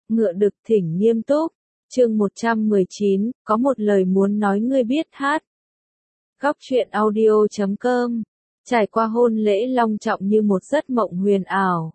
Ngựa đực thỉnh nghiêm túc. Chương 119, có một lời muốn nói ngươi biết hát. Góc truyện audio.com. Trải qua hôn lễ long trọng như một giấc mộng huyền ảo.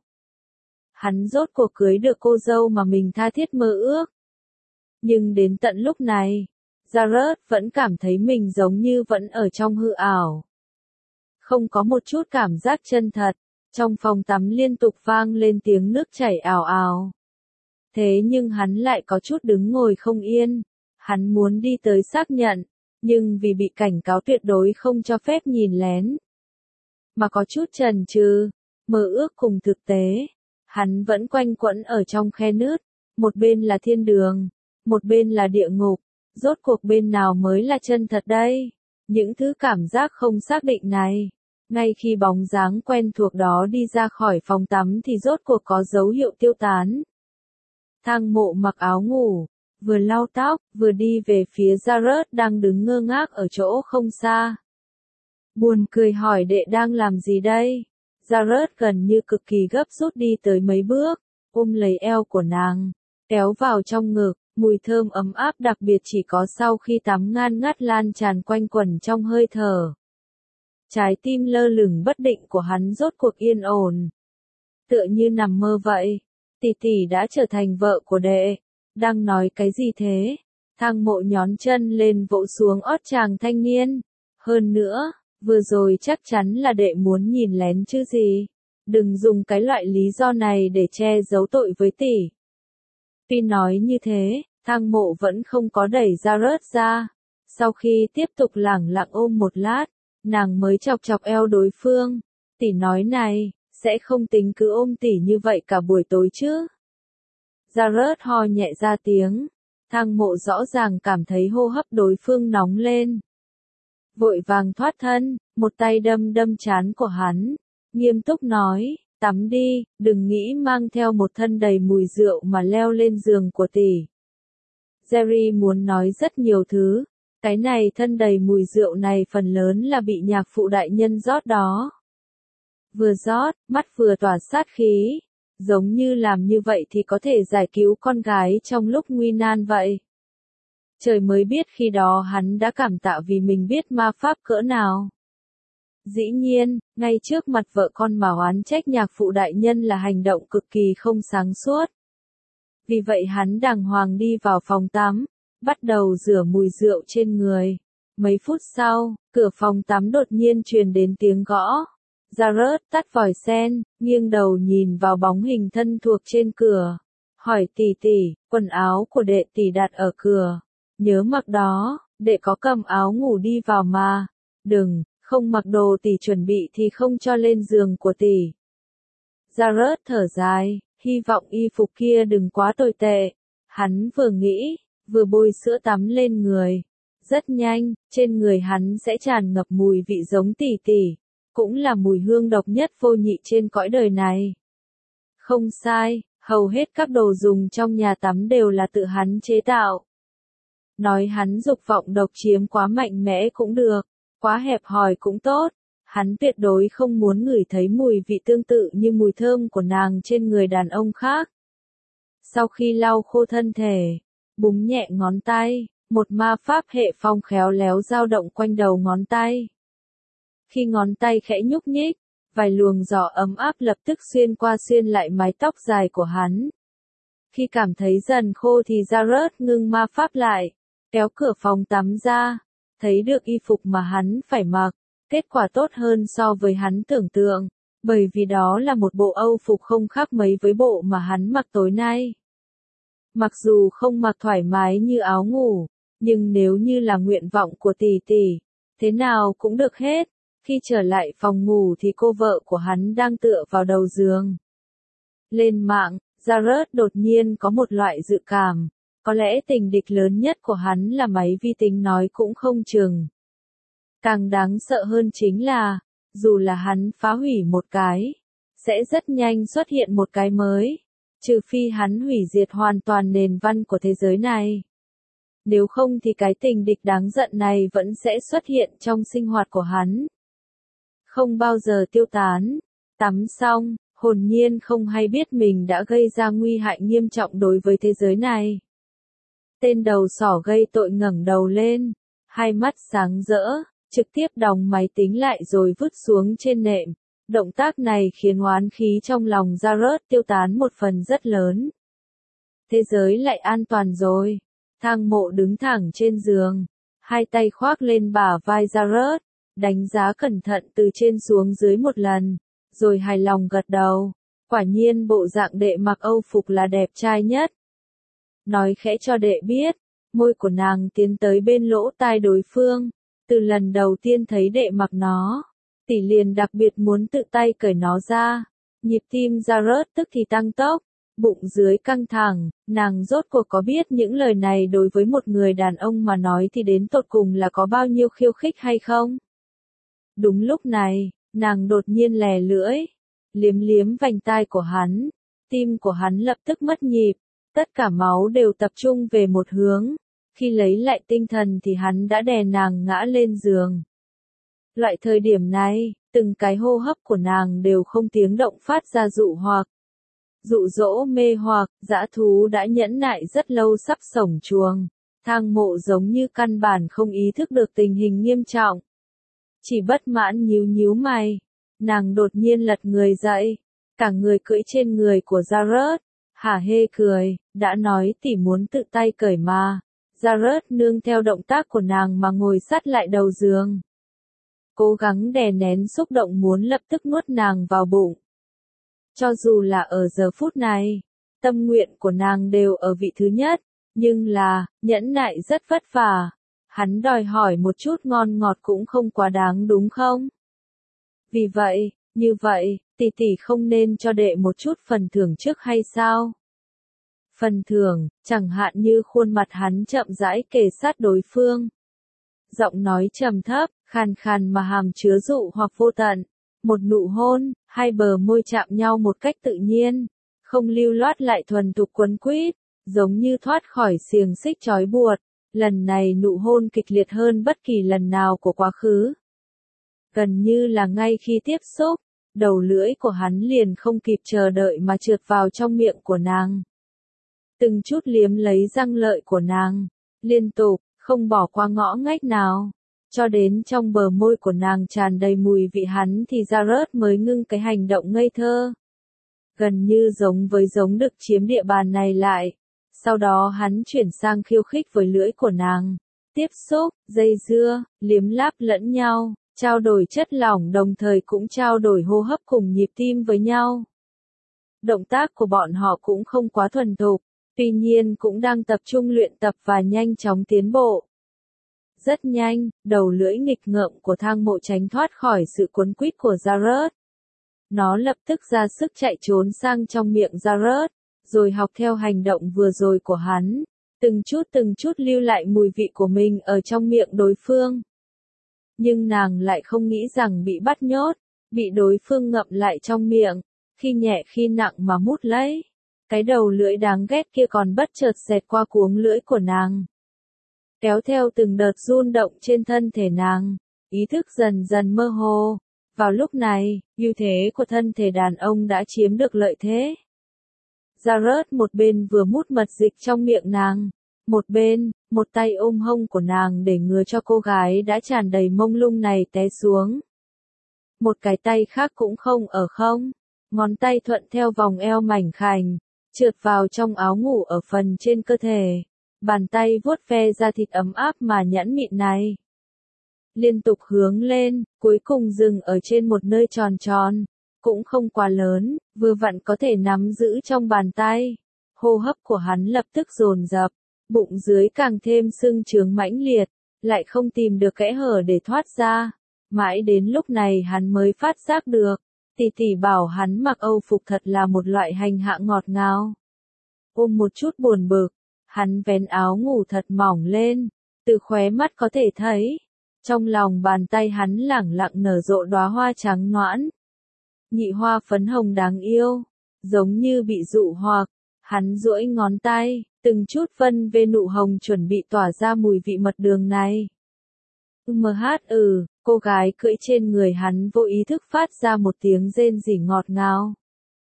Hắn rốt cuộc cưới được cô dâu mà mình tha thiết mơ ước. Nhưng đến tận lúc này, Jared vẫn cảm thấy mình giống như vẫn ở trong hư ảo. Không có một chút cảm giác chân thật, trong phòng tắm liên tục vang lên tiếng nước chảy ào ào. Thế nhưng hắn lại có chút đứng ngồi không yên, hắn muốn đi tới xác nhận, nhưng vì bị cảnh cáo tuyệt đối không cho phép nhìn lén. Mà có chút chần chừ, mơ ước cùng thực tế, hắn vẫn quanh quẩn ở trong khe nứt, một bên là thiên đường, một bên là địa ngục, rốt cuộc bên nào mới là chân thật đây? Những thứ cảm giác không xác định này, ngay khi bóng dáng quen thuộc đó đi ra khỏi phòng tắm thì rốt cuộc có dấu hiệu tiêu tán. Thang Mộ mặc áo ngủ, vừa lau tóc, vừa đi về phía Jared đang đứng ngơ ngác ở chỗ không xa. Buồn cười hỏi đệ đang làm gì đây? Jared gần như cực kỳ gấp rút đi tới mấy bước, ôm lấy eo của nàng, kéo vào trong ngực, mùi thơm ấm áp đặc biệt chỉ có sau khi tắm ngan ngát lan tràn quanh quẩn trong hơi thở. Trái tim lơ lửng bất định của hắn rốt cuộc yên ổn. Tựa như nằm mơ vậy. Tỷ tỷ đã trở thành vợ của đệ. Đang nói cái gì thế? Thang Mộ nhón chân lên vỗ xuống ót chàng thanh niên. Hơn nữa, vừa rồi chắc chắn là đệ muốn nhìn lén chứ gì. Đừng dùng cái loại lý do này để che giấu tội với tỷ. Tuy nói như thế, Thang Mộ vẫn không có đẩy Jared ra. Sau khi tiếp tục lẳng lặng ôm một lát, nàng mới chọc chọc eo đối phương. Tỷ nói này, sẽ không tính cứ ôm tỷ như vậy cả buổi tối chứ? Jared ho nhẹ ra tiếng. Thang Mộ rõ ràng cảm thấy hô hấp đối phương nóng lên. Vội vàng thoát thân, một tay đâm đâm trán của hắn. Nghiêm túc nói, tắm đi, đừng nghĩ mang theo một thân đầy mùi rượu mà leo lên giường của tỷ. Jerry muốn nói rất nhiều thứ. Cái này thân đầy mùi rượu này phần lớn là bị nhạc phụ đại nhân rót đó. Vừa rót, mắt vừa tỏa sát khí. Giống như làm như vậy thì có thể giải cứu con gái trong lúc nguy nan vậy. Trời mới biết khi đó hắn đã cảm tạ vì mình biết ma pháp cỡ nào. Dĩ nhiên, ngay trước mặt vợ con mà oán trách nhạc phụ đại nhân là hành động cực kỳ không sáng suốt. Vì vậy hắn đàng hoàng đi vào phòng tắm, bắt đầu rửa mùi rượu trên người. Mấy phút sau, cửa phòng tắm đột nhiên truyền đến tiếng gõ. Jared tắt vòi sen, nghiêng đầu nhìn vào bóng hình thân thuộc trên cửa. Hỏi tỷ tỷ, quần áo của đệ tỷ đặt ở cửa. Nhớ mặc đó, đệ có cầm áo ngủ đi vào mà. Đừng, không mặc đồ tỷ chuẩn bị thì không cho lên giường của tỷ. Jared thở dài, hy vọng y phục kia đừng quá tồi tệ. Hắn vừa nghĩ, vừa bôi sữa tắm lên người. Rất nhanh, trên người hắn sẽ tràn ngập mùi vị giống tỷ tỷ. Cũng là mùi hương độc nhất vô nhị trên cõi đời này. Không sai, hầu hết các đồ dùng trong nhà tắm đều là tự hắn chế tạo. Nói hắn dục vọng độc chiếm quá mạnh mẽ cũng được, quá hẹp hòi cũng tốt. Hắn tuyệt đối không muốn ngửi thấy mùi vị tương tự như mùi thơm của nàng trên người đàn ông khác. Sau khi lau khô thân thể, búng nhẹ ngón tay, một ma pháp hệ phong khéo léo dao động quanh đầu ngón tay. Khi ngón tay khẽ nhúc nhích, vài luồng gió ấm áp lập tức xuyên qua xuyên lại mái tóc dài của hắn. Khi cảm thấy dần khô thì Jared ngưng ma pháp lại, kéo cửa phòng tắm ra, thấy được y phục mà hắn phải mặc. Kết quả tốt hơn so với hắn tưởng tượng, bởi vì đó là một bộ Âu phục không khác mấy với bộ mà hắn mặc tối nay. Mặc dù không mặc thoải mái như áo ngủ, nhưng nếu như là nguyện vọng của tỷ tỷ, thế nào cũng được hết. Khi trở lại phòng ngủ thì cô vợ của hắn đang tựa vào đầu giường. Lên mạng, Jared đột nhiên có một loại dự cảm, có lẽ tình địch lớn nhất của hắn là máy vi tính nói cũng không chừng. Càng đáng sợ hơn chính là, dù là hắn phá hủy một cái, sẽ rất nhanh xuất hiện một cái mới, trừ phi hắn hủy diệt hoàn toàn nền văn của thế giới này. Nếu không thì cái tình địch đáng giận này vẫn sẽ xuất hiện trong sinh hoạt của hắn. Không bao giờ tiêu tán. Tắm xong, hồn nhiên không hay biết mình đã gây ra nguy hại nghiêm trọng đối với thế giới này. Tên đầu sỏ gây tội ngẩng đầu lên, hai mắt sáng rỡ, trực tiếp đóng máy tính lại rồi vứt xuống trên nệm. Động tác này khiến oán khí trong lòng Jared tiêu tán một phần rất lớn. Thế giới lại an toàn rồi. Thang Mộ đứng thẳng trên giường, hai tay khoác lên bả vai Jared, đánh giá cẩn thận từ trên xuống dưới một lần, rồi hài lòng gật đầu. Quả nhiên bộ dạng đệ mặc Âu phục là đẹp trai nhất. Nói khẽ cho đệ biết, môi của nàng tiến tới bên lỗ tai đối phương. Từ lần đầu tiên thấy đệ mặc nó, tỷ liền đặc biệt muốn tự tay cởi nó ra. Nhịp tim Jared tức thì tăng tốc, bụng dưới căng thẳng, nàng rốt cuộc có biết những lời này đối với một người đàn ông mà nói thì đến tột cùng là có bao nhiêu khiêu khích hay không? Đúng lúc này, nàng đột nhiên lè lưỡi, liếm liếm vành tai của hắn, tim của hắn lập tức mất nhịp, tất cả máu đều tập trung về một hướng. Khi lấy lại tinh thần thì hắn đã đè nàng ngã lên giường. Loại thời điểm này, từng cái hô hấp của nàng đều không tiếng động phát ra dụ dỗ mê hoặc, dã thú đã nhẫn nại rất lâu sắp xổng chuồng. Thang Mộ giống như căn bản không ý thức được tình hình nghiêm trọng. Chỉ bất mãn nhíu nhíu mày, nàng đột nhiên lật người dậy, cả người cưỡi trên người của Jared, hả hê cười, đã nói tỷ muốn tự tay cởi mà. Jared nương theo động tác của nàng mà ngồi sát lại đầu giường. Cố gắng đè nén xúc động muốn lập tức nuốt nàng vào bụng. Cho dù là ở giờ phút này, tâm nguyện của nàng đều ở vị thứ nhất, nhưng là, nhẫn nại rất vất vả. Hắn đòi hỏi một chút ngon ngọt cũng không quá đáng đúng không? Vì vậy, như vậy, tỷ tỷ không nên cho đệ một chút phần thưởng trước hay sao? Phần thưởng, chẳng hạn như khuôn mặt hắn chậm rãi kề sát đối phương. Giọng nói trầm thấp, khàn khàn mà hàm chứa dụ hoặc vô tận. Một nụ hôn, hai bờ môi chạm nhau một cách tự nhiên, không lưu loát lại thuần thục quấn quýt, giống như thoát khỏi xiềng xích trói buộc. Lần này nụ hôn kịch liệt hơn bất kỳ lần nào của quá khứ. Gần như là ngay khi tiếp xúc, đầu lưỡi của hắn liền không kịp chờ đợi mà trượt vào trong miệng của nàng. Từng chút liếm lấy răng lợi của nàng, liên tục, không bỏ qua ngõ ngách nào. Cho đến trong bờ môi của nàng tràn đầy mùi vị hắn thì Jared mới ngưng cái hành động ngây thơ. Gần như giống được chiếm địa bàn này lại. Sau đó hắn chuyển sang khiêu khích với lưỡi của nàng. Tiếp xúc, dây dưa, liếm láp lẫn nhau, trao đổi chất lỏng đồng thời cũng trao đổi hô hấp cùng nhịp tim với nhau. Động tác của bọn họ cũng không quá thuần thục, tuy nhiên cũng đang tập trung luyện tập và nhanh chóng tiến bộ. Rất nhanh, đầu lưỡi nghịch ngợm của Thang Mộ tránh thoát khỏi sự cuốn quýt của Jared. Nó lập tức ra sức chạy trốn sang trong miệng Jared, rồi học theo hành động vừa rồi của hắn, từng chút lưu lại mùi vị của mình ở trong miệng đối phương. Nhưng nàng lại không nghĩ rằng bị bắt nhốt, bị đối phương ngậm lại trong miệng, khi nhẹ khi nặng mà mút lấy. Cái đầu lưỡi đáng ghét kia còn bất chợt xẹt qua cuống lưỡi của nàng, kéo theo từng đợt run động trên thân thể nàng, ý thức dần dần mơ hồ. Vào lúc này, ưu thế của thân thể đàn ông đã chiếm được lợi thế. Jared một bên vừa mút mật dịch trong miệng nàng, một bên, một tay ôm hông của nàng để ngừa cho cô gái đã tràn đầy mông lung này té xuống. Một cái tay khác cũng không ở không, ngón tay thuận theo vòng eo mảnh khảnh, trượt vào trong áo ngủ ở phần trên cơ thể, bàn tay vuốt ve da thịt ấm áp mà nhẵn mịn này. Liên tục hướng lên, cuối cùng dừng ở trên một nơi tròn tròn, cũng không quá lớn, vừa vặn có thể nắm giữ trong bàn tay. Hô hấp của hắn lập tức dồn dập, bụng dưới càng thêm sưng trướng mãnh liệt, lại không tìm được kẽ hở để thoát ra. Mãi đến lúc này hắn mới phát giác được, tỷ tỷ bảo hắn mặc Âu phục thật là một loại hành hạ ngọt ngào. Ôm một chút buồn bực, hắn vén áo ngủ thật mỏng lên, từ khóe mắt có thể thấy, trong lòng bàn tay hắn lẳng lặng nở rộ đóa hoa trắng noãn. Nhị hoa phấn hồng đáng yêu, giống như bị dụ hoặc, hắn duỗi ngón tay, từng chút vân về nụ hồng chuẩn bị tỏa ra mùi vị mật đường này. Cô gái cưỡi trên người hắn vô ý thức phát ra một tiếng rên rỉ ngọt ngào.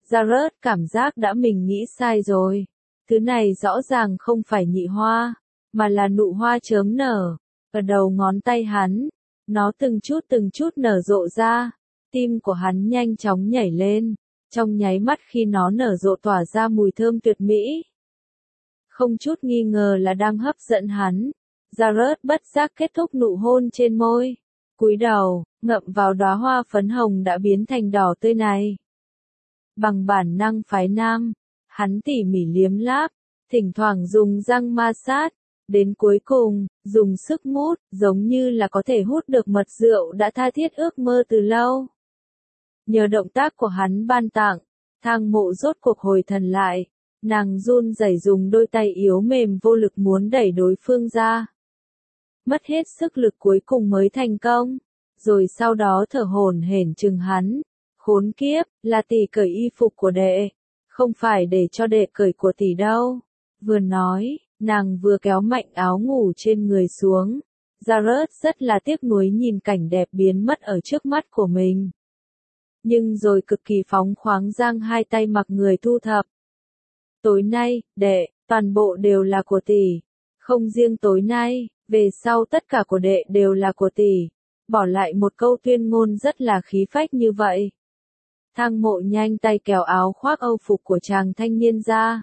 Jared cảm giác đã mình nghĩ sai rồi. Thứ này rõ ràng không phải nhị hoa, mà là nụ hoa chớm nở. Ở đầu ngón tay hắn, nó từng chút nở rộ ra. Tim của hắn nhanh chóng nhảy lên, trong nháy mắt khi nó nở rộ tỏa ra mùi thơm tuyệt mỹ. Không chút nghi ngờ là đang hấp dẫn hắn. Jared bất giác kết thúc nụ hôn trên môi. Cúi đầu, ngậm vào đóa hoa phấn hồng đã biến thành đỏ tươi này. Bằng bản năng phái nam, hắn tỉ mỉ liếm láp, thỉnh thoảng dùng răng ma sát, đến cuối cùng, dùng sức mút, giống như là có thể hút được mật rượu đã tha thiết ước mơ từ lâu. Nhờ động tác của hắn ban tặng, Thang Mộ rốt cuộc hồi thần lại, nàng run rẩy dùng đôi tay yếu mềm vô lực muốn đẩy đối phương ra. Mất hết sức lực cuối cùng mới thành công, rồi sau đó thở hổn hển chừng hắn. Khốn kiếp, là tỷ cởi y phục của đệ, không phải để cho đệ cởi của tỷ đâu. Vừa nói, nàng vừa kéo mạnh áo ngủ trên người xuống. Jared rất là tiếc nuối nhìn cảnh đẹp biến mất ở trước mắt của mình. Nhưng rồi cực kỳ phóng khoáng giang hai tay mặc người thu thập. Tối nay, đệ, toàn bộ đều là của tỷ. Không riêng tối nay, về sau tất cả của đệ đều là của tỷ. Bỏ lại một câu tuyên ngôn rất là khí phách như vậy. Thang Mộ nhanh tay kéo áo khoác âu phục của chàng thanh niên ra.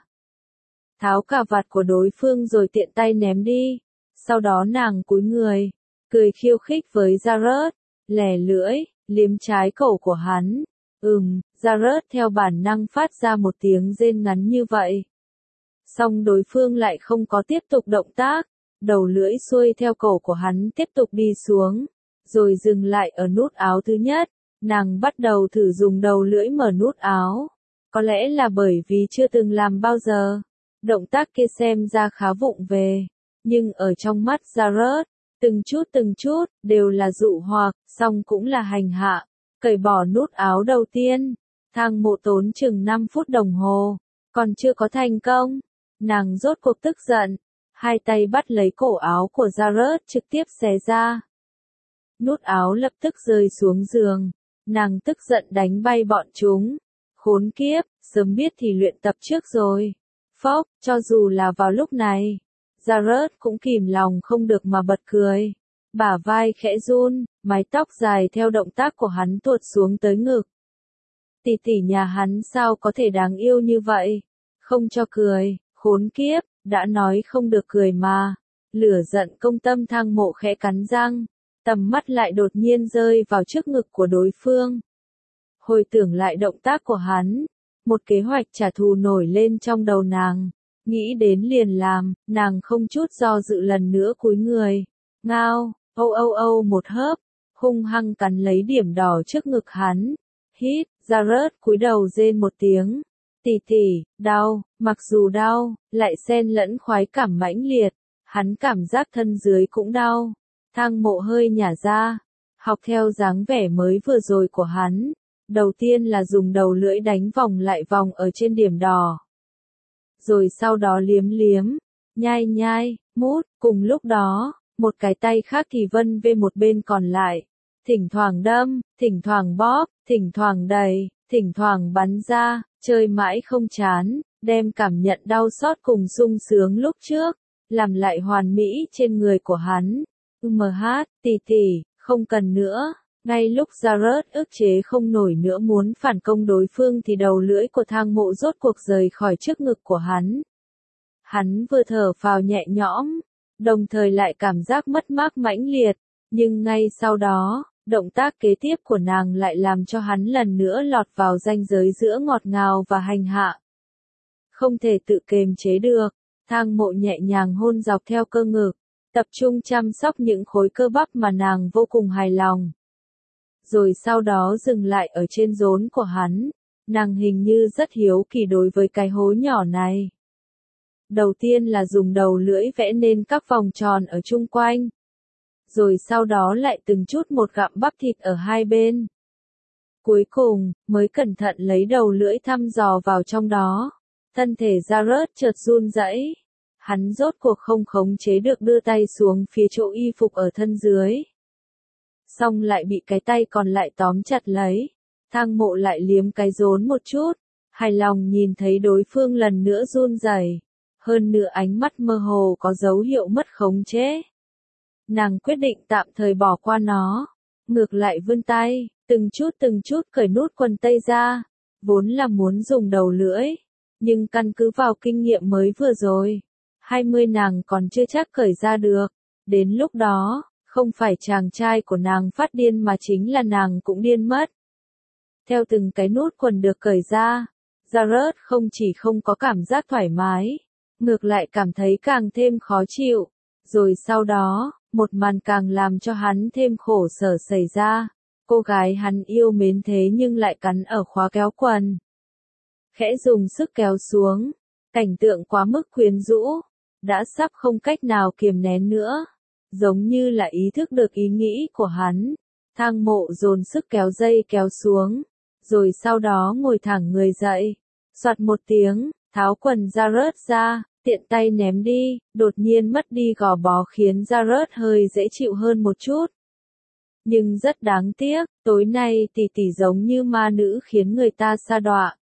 Tháo cà vạt của đối phương rồi tiện tay ném đi. Sau đó nàng cúi người, cười khiêu khích với Jared, lè lưỡi, liếm trái cổ của hắn. Jared theo bản năng phát ra một tiếng rên ngắn như vậy. Song đối phương lại không có tiếp tục động tác, đầu lưỡi xuôi theo cổ của hắn tiếp tục đi xuống, rồi dừng lại ở nút áo thứ nhất. Nàng bắt đầu thử dùng đầu lưỡi mở nút áo. Có lẽ là bởi vì chưa từng làm bao giờ. Động tác kia xem ra khá vụng về. Nhưng ở trong mắt Jared, từng chút, đều là dụ hoặc, song cũng là hành hạ. Cởi bỏ nút áo đầu tiên. Thang Mộ tốn chừng 5 phút đồng hồ. Còn chưa có thành công. Nàng rốt cuộc tức giận. Hai tay bắt lấy cổ áo của Jared trực tiếp xé ra. Nút áo lập tức rơi xuống giường. Nàng tức giận đánh bay bọn chúng. Khốn kiếp, sớm biết thì luyện tập trước rồi. Phốc, cho dù là vào lúc này, Jared cũng kìm lòng không được mà bật cười. Bả vai khẽ run, mái tóc dài theo động tác của hắn tuột xuống tới ngực. Tỷ tỷ nhà hắn sao có thể đáng yêu như vậy? Không cho cười, khốn kiếp, đã nói không được cười mà. Lửa giận công tâm Thang Mộ khẽ cắn răng. Tầm mắt lại đột nhiên rơi vào trước ngực của đối phương. Hồi tưởng lại động tác của hắn, một kế hoạch trả thù nổi lên trong đầu nàng. Nghĩ đến liền làm, nàng không chút do dự lần nữa cúi người. Ngao, âu một hớp, hung hăng cắn lấy điểm đỏ trước ngực hắn. Hít, Jared cúi đầu rên một tiếng. Tỷ tỷ, đau, mặc dù đau, lại xen lẫn khoái cảm mãnh liệt. Hắn cảm giác thân dưới cũng đau. Thang Mộ hơi nhả ra, học theo dáng vẻ mới vừa rồi của hắn. Đầu tiên là dùng đầu lưỡi đánh vòng lại vòng ở trên điểm đỏ. Rồi sau đó liếm liếm, nhai, mút, cùng lúc đó, một cái tay khác thì vân về một bên còn lại. Thỉnh thoảng đâm, thỉnh thoảng bóp, thỉnh thoảng đẩy, thỉnh thoảng bắn ra, chơi mãi không chán, đem cảm nhận đau xót cùng sung sướng lúc trước, làm lại hoàn mỹ trên người của hắn. Tỷ, không cần nữa. Ngay lúc Jared ức chế không nổi nữa muốn phản công đối phương thì đầu lưỡi của Thang Mộ rốt cuộc rời khỏi trước ngực của hắn. Hắn vừa thở phào nhẹ nhõm, đồng thời lại cảm giác mất mát mãnh liệt, nhưng ngay sau đó, động tác kế tiếp của nàng lại làm cho hắn lần nữa lọt vào ranh giới giữa ngọt ngào và hành hạ. Không thể tự kiềm chế được, Thang Mộ nhẹ nhàng hôn dọc theo cơ ngực, tập trung chăm sóc những khối cơ bắp mà nàng vô cùng hài lòng. Rồi sau đó dừng lại ở trên rốn của hắn, nàng hình như rất hiếu kỳ đối với cái hố nhỏ này. Đầu tiên là dùng đầu lưỡi vẽ nên các vòng tròn ở chung quanh. Rồi sau đó lại từng chút một gặm bắp thịt ở hai bên. Cuối cùng, mới cẩn thận lấy đầu lưỡi thăm dò vào trong đó. Thân thể Jared chợt run rẩy. Hắn rốt cuộc không khống chế được đưa tay xuống phía chỗ y phục ở thân dưới. Xong lại bị cái tay còn lại tóm chặt lấy. Thang Mộ lại liếm cái rốn một chút. hài lòng nhìn thấy đối phương lần nữa run rẩy, hơn nữa ánh mắt mơ hồ có dấu hiệu mất khống chế. Nàng quyết định tạm thời bỏ qua nó, ngược lại vươn tay, từng chút cởi nút quần tây ra, vốn là muốn dùng đầu lưỡi, nhưng căn cứ vào kinh nghiệm mới vừa rồi, 20 nàng còn chưa chắc cởi ra được, đến lúc đó, không phải chàng trai của nàng phát điên mà chính là nàng cũng điên mất. Theo từng cái nút quần được cởi ra, Jared không chỉ không có cảm giác thoải mái, ngược lại cảm thấy càng thêm khó chịu, rồi sau đó, một màn càng làm cho hắn thêm khổ sở xảy ra. Cô gái hắn yêu mến thế nhưng lại cắn ở khóa kéo quần. Khẽ dùng sức kéo xuống, cảnh tượng quá mức quyến rũ, đã sắp không cách nào kiềm nén nữa, giống như là ý thức được ý nghĩ của hắn. Thang Mộ dồn sức kéo dây kéo xuống, rồi sau đó ngồi thẳng người dậy, soạt một tiếng, tháo quần Jared ra, tiện tay ném đi, đột nhiên mất đi gò bó khiến Jared hơi dễ chịu hơn một chút. Nhưng rất đáng tiếc, tối nay tỷ tỷ giống như ma nữ khiến người ta sa đọa.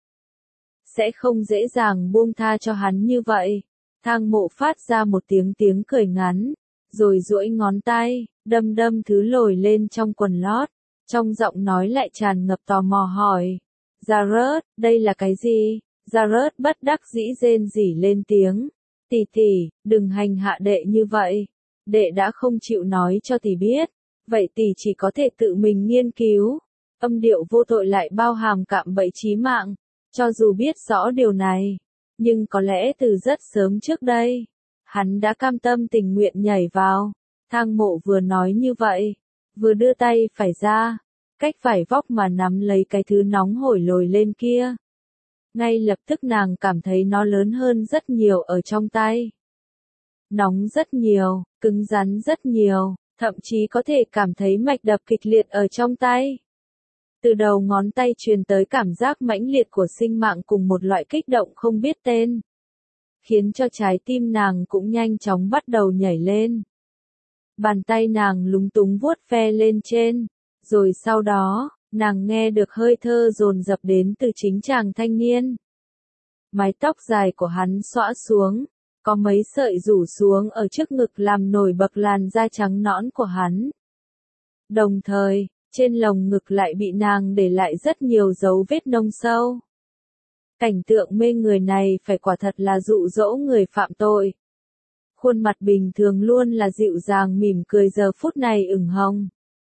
Sẽ không dễ dàng buông tha cho hắn như vậy. Thang Mộ phát ra một tiếng cười ngắn, rồi duỗi ngón tay, đâm thứ lồi lên trong quần lót. Trong giọng nói lại tràn ngập tò mò hỏi. Jared, đây là cái gì? Jared bất đắc dĩ rên rỉ lên tiếng. Tỷ tỷ, đừng hành hạ đệ như vậy. Đệ đã không chịu nói cho tỷ biết. Vậy tỷ chỉ có thể tự mình nghiên cứu. Âm điệu vô tội lại bao hàm cạm bẫy chí mạng. Cho dù biết rõ điều này, nhưng có lẽ từ rất sớm trước đây, hắn đã cam tâm tình nguyện nhảy vào. Thang Mộ vừa nói như vậy, vừa đưa tay phải ra, cách vải vóc mà nắm lấy cái thứ nóng hổi lồi lên kia. Ngay lập tức nàng cảm thấy nó lớn hơn rất nhiều ở trong tay. Nóng rất nhiều, cứng rắn rất nhiều, thậm chí có thể cảm thấy mạch đập kịch liệt ở trong tay. Từ đầu ngón tay truyền tới cảm giác mãnh liệt của sinh mạng cùng một loại kích động không biết tên, khiến cho trái tim nàng cũng nhanh chóng bắt đầu nhảy lên. Bàn tay nàng lúng túng vuốt ve lên trên, rồi sau đó, nàng nghe được hơi thơ dồn dập đến từ chính chàng thanh niên. Mái tóc dài của hắn xõa xuống, có mấy sợi rủ xuống ở trước ngực làm nổi bật làn da trắng nõn của hắn. Đồng thời, trên lồng ngực lại bị nàng để lại rất nhiều dấu vết nông sâu. Cảnh tượng mê người này phải quả thật là dụ dỗ người phạm tội. Khuôn mặt bình thường luôn là dịu dàng mỉm cười giờ phút này ửng hồng.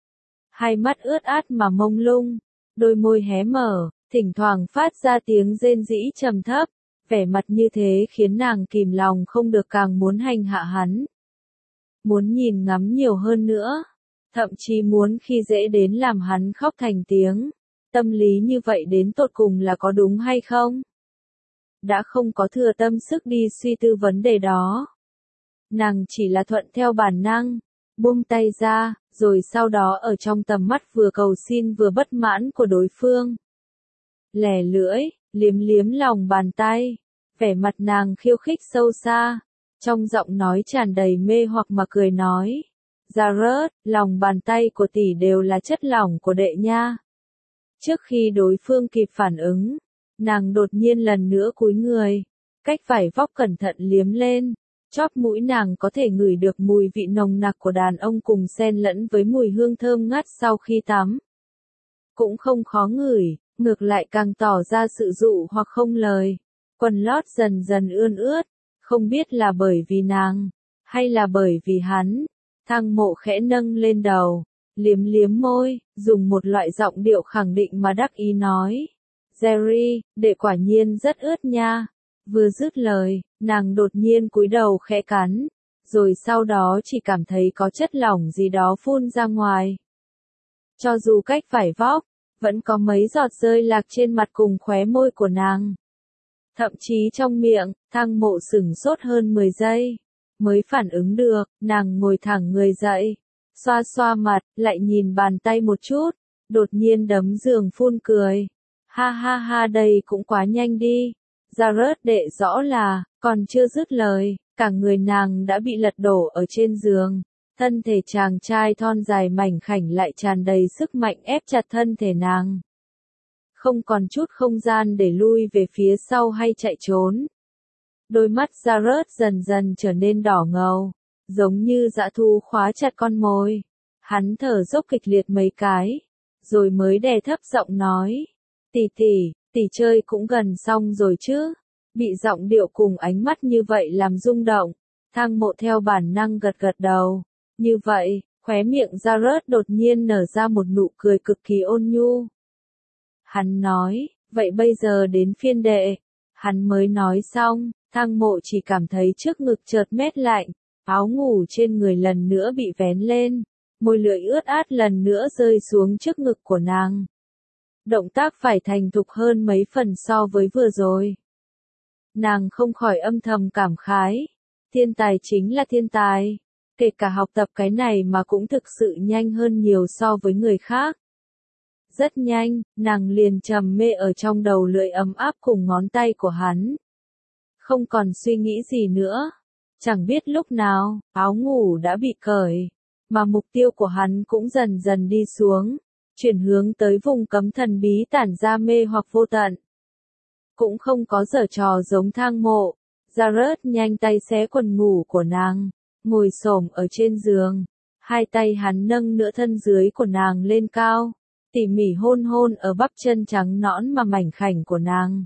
Hai mắt ướt át mà mông lung, đôi môi hé mở, thỉnh thoảng phát ra tiếng rên rỉ trầm thấp, vẻ mặt như thế khiến nàng kìm lòng không được càng muốn hành hạ hắn. Muốn nhìn ngắm nhiều hơn nữa, thậm chí muốn khi dễ đến làm hắn khóc thành tiếng. Tâm lý như vậy đến tột cùng là có đúng hay không? Đã không có thừa tâm sức đi suy tư vấn đề đó. Nàng chỉ là thuận theo bản năng, buông tay ra, rồi sau đó ở trong tầm mắt vừa cầu xin vừa bất mãn của đối phương. Lẻ lưỡi, liếm lòng bàn tay, vẻ mặt nàng khiêu khích sâu xa, trong giọng nói tràn đầy mê hoặc mà cười nói. Jared, lòng bàn tay của tỷ đều là chất lỏng của đệ nha. Trước khi đối phương kịp phản ứng, nàng đột nhiên lần nữa cúi người, cách vải vóc cẩn thận liếm lên, chóp mũi nàng có thể ngửi được mùi vị nồng nặc của đàn ông cùng xen lẫn với mùi hương thơm ngát sau khi tắm. Cũng không khó ngửi, ngược lại càng tỏ ra sự dụ hoặc không lời. Quần lót dần dần ươn ướt, không biết là bởi vì nàng, hay là bởi vì hắn. Thang Mộ khẽ nâng lên đầu, liếm môi, dùng một loại giọng điệu khẳng định mà đắc ý nói. Jerry, đệ quả nhiên rất ướt nha. Vừa dứt lời, nàng đột nhiên cúi đầu khẽ cắn, rồi sau đó chỉ cảm thấy có chất lỏng gì đó phun ra ngoài. Cho dù cách vải vóc, vẫn có mấy giọt rơi lạc trên mặt cùng khóe môi của nàng. Thậm chí trong miệng, Thang Mộ sửng sốt hơn 10 giây. Mới phản ứng được, nàng ngồi thẳng người dậy, xoa xoa mặt, lại nhìn bàn tay một chút, đột nhiên đấm giường phun cười. Ha ha ha, đây cũng quá nhanh đi. Jared đệ rõ là, còn chưa dứt lời, cả người nàng đã bị lật đổ ở trên giường. Thân thể chàng trai thon dài mảnh khảnh lại tràn đầy sức mạnh ép chặt thân thể nàng. không còn chút không gian để lui về phía sau hay chạy trốn. Đôi mắt Jared dần dần trở nên đỏ ngầu, giống như dã thú khóa chặt con mồi. Hắn thở dốc kịch liệt mấy cái, rồi mới đè thấp giọng nói, tỷ chơi cũng gần xong rồi chứ. Bị giọng điệu cùng ánh mắt như vậy làm rung động, Thang Mộ theo bản năng gật gật đầu. Như vậy, khóe miệng Jared đột nhiên nở ra một nụ cười cực kỳ ôn nhu. Hắn nói, vậy bây giờ đến phiên đệ. Hắn mới nói xong, Thang Mộ chỉ cảm thấy trước ngực chợt mét lạnh, áo ngủ trên người lần nữa bị vén lên, môi lưỡi ướt át lần nữa rơi xuống trước ngực của nàng. Động tác phải thành thục hơn mấy phần so với vừa rồi. Nàng không khỏi âm thầm cảm khái, thiên tài chính là thiên tài, kể cả học tập cái này mà cũng thực sự nhanh hơn nhiều so với người khác. Rất nhanh, nàng liền trầm mê ở trong đầu lưỡi ấm áp cùng ngón tay của hắn. Không còn suy nghĩ gì nữa. Chẳng biết lúc nào, áo ngủ đã bị cởi, mà mục tiêu của hắn cũng dần dần đi xuống, chuyển hướng tới vùng cấm thần bí tản ra mê hoặc vô tận. Cũng không có giở trò giống Thang Mộ, Jared nhanh tay xé quần ngủ của nàng, ngồi xổm ở trên giường, hai tay hắn nâng nửa thân dưới của nàng lên cao, tỉ mỉ hôn hôn ở bắp chân trắng nõn mà mảnh khảnh của nàng.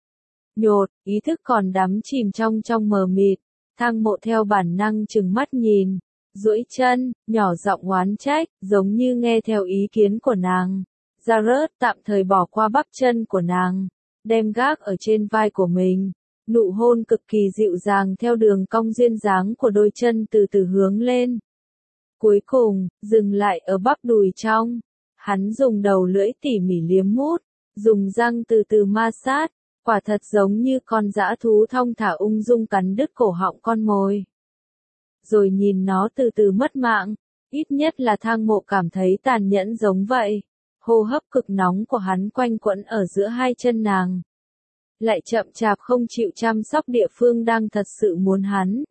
Nhột, ý thức còn đắm chìm trong mờ mịt, Thang Mộ theo bản năng trừng mắt nhìn, duỗi chân, nhỏ giọng oán trách, giống như nghe theo ý kiến của nàng. Jared tạm thời bỏ qua bắp chân của nàng, đem gác ở trên vai của mình, nụ hôn cực kỳ dịu dàng theo đường cong duyên dáng của đôi chân từ từ hướng lên. Cuối cùng, dừng lại ở bắp đùi trong, hắn dùng đầu lưỡi tỉ mỉ liếm mút, dùng răng từ từ ma sát, quả thật giống như con dã thú thong thả ung dung cắn đứt cổ họng con mồi. Rồi nhìn nó từ từ mất mạng, ít nhất là Thang Mộ cảm thấy tàn nhẫn giống vậy. Hô hấp cực nóng của hắn quanh quẩn ở giữa hai chân nàng. Lại chậm chạp không chịu chăm sóc địa phương đang thật sự muốn hắn.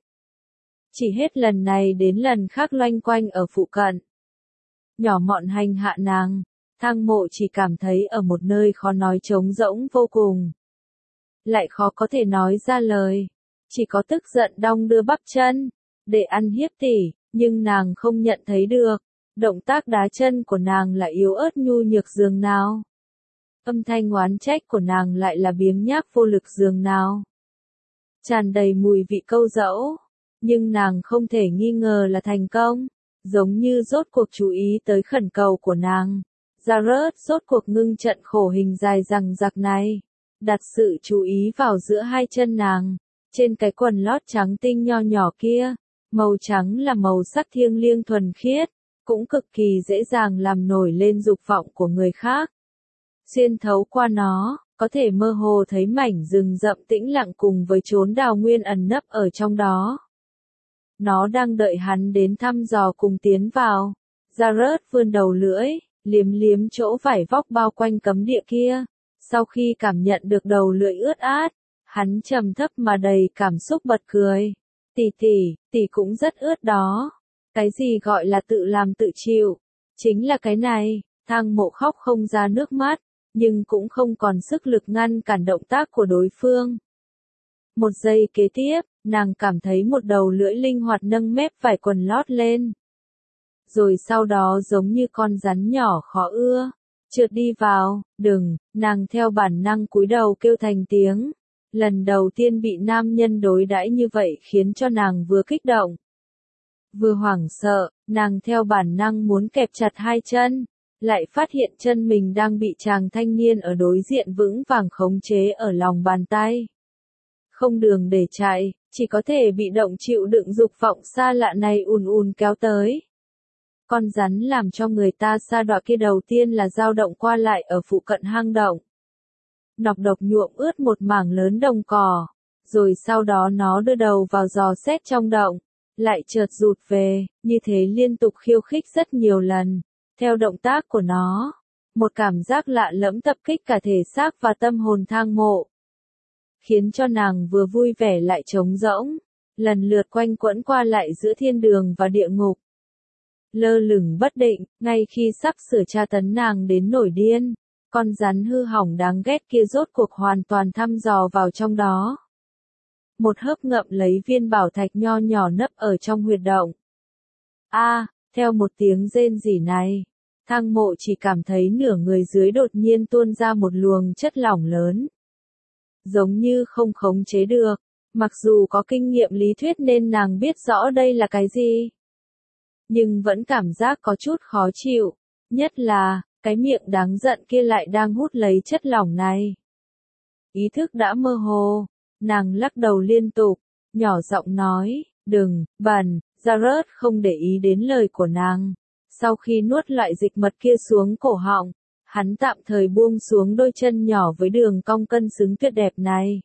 Chỉ hết lần này đến lần khác loanh quanh ở phụ cận. Nhỏ mọn hành hạ nàng, Thang Mộ chỉ cảm thấy ở một nơi khó nói trống rỗng vô cùng. Lại khó có thể nói ra lời, chỉ có tức giận đong đưa bắp chân, để ăn hiếp tỉ, nhưng nàng không nhận thấy được, động tác đá chân của nàng là yếu ớt nhu nhược dường nào. Âm thanh oán trách của nàng lại là biếng nhác vô lực dường nào. Tràn đầy mùi vị câu dẫu, nhưng nàng không thể nghi ngờ là thành công, giống như rốt cuộc chú ý tới khẩn cầu của nàng. Jared rốt cuộc ngưng trận khổ hình dài dằng dặc này, đặt sự chú ý vào giữa hai chân nàng, trên cái quần lót trắng tinh nho nhỏ kia, màu trắng là màu sắc thiêng liêng thuần khiết, cũng cực kỳ dễ dàng làm nổi lên dục vọng của người khác. Xuyên thấu qua nó, có thể mơ hồ thấy mảnh rừng rậm tĩnh lặng cùng với chốn đào nguyên ẩn nấp ở trong đó. Nó đang đợi hắn đến thăm dò cùng tiến vào. Jared vươn đầu lưỡi, liếm liếm chỗ vải vóc bao quanh cấm địa kia. Sau khi cảm nhận được đầu lưỡi ướt át, hắn trầm thấp mà đầy cảm xúc bật cười. Tỷ cũng rất ướt đó. Cái gì gọi là tự làm tự chịu? Chính là cái này. Thang Mộ khóc không ra nước mắt, nhưng cũng không còn sức lực ngăn cản động tác của đối phương. Một giây kế tiếp, nàng cảm thấy một đầu lưỡi linh hoạt nâng mép vải quần lót lên. Rồi sau đó giống như con rắn nhỏ khó ưa, trượt đi vào, đừng, nàng theo bản năng cúi đầu kêu thành tiếng. Lần đầu tiên bị nam nhân đối đãi như vậy khiến cho nàng vừa kích động, vừa hoảng sợ, nàng theo bản năng muốn kẹp chặt hai chân, lại phát hiện chân mình đang bị chàng thanh niên ở đối diện vững vàng khống chế ở lòng bàn tay. Không đường để chạy, chỉ có thể bị động chịu đựng dục vọng xa lạ này ùn ùn kéo tới. Con rắn làm cho người ta sa đọa kia đầu tiên là dao động qua lại ở phụ cận hang động. Nọc độc nhuộm ướt một mảng lớn đồng cỏ, rồi sau đó nó đưa đầu vào dò xét trong động, lại chợt rụt về, như thế liên tục khiêu khích rất nhiều lần. Theo động tác của nó, một cảm giác lạ lẫm tập kích cả thể xác và tâm hồn Thang Mộ, khiến cho nàng vừa vui vẻ lại trống rỗng, lần lượt quanh quẩn qua lại giữa thiên đường và địa ngục. Lơ lửng bất định, ngay khi sắp sửa tra tấn nàng đến nổi điên, Con rắn hư hỏng đáng ghét kia rốt cuộc hoàn toàn thăm dò vào trong đó. Một hớp ngậm lấy viên bảo thạch nho nhỏ nấp ở trong huyệt động. Theo một tiếng rên rỉ này, Thang Mộ chỉ cảm thấy nửa người dưới đột nhiên tuôn ra một luồng chất lỏng lớn. Giống như không khống chế được, mặc dù có kinh nghiệm lý thuyết nên nàng biết rõ đây là cái gì. Nhưng vẫn cảm giác có chút khó chịu, nhất là, cái miệng đáng giận kia lại đang hút lấy chất lỏng này. Ý thức đã mơ hồ, nàng lắc đầu liên tục, nhỏ giọng nói, đừng, bẩn, Jared không để ý đến lời của nàng. Sau khi nuốt loại dịch mật kia xuống cổ họng, hắn tạm thời buông xuống đôi chân nhỏ với đường cong cân xứng tuyệt đẹp này.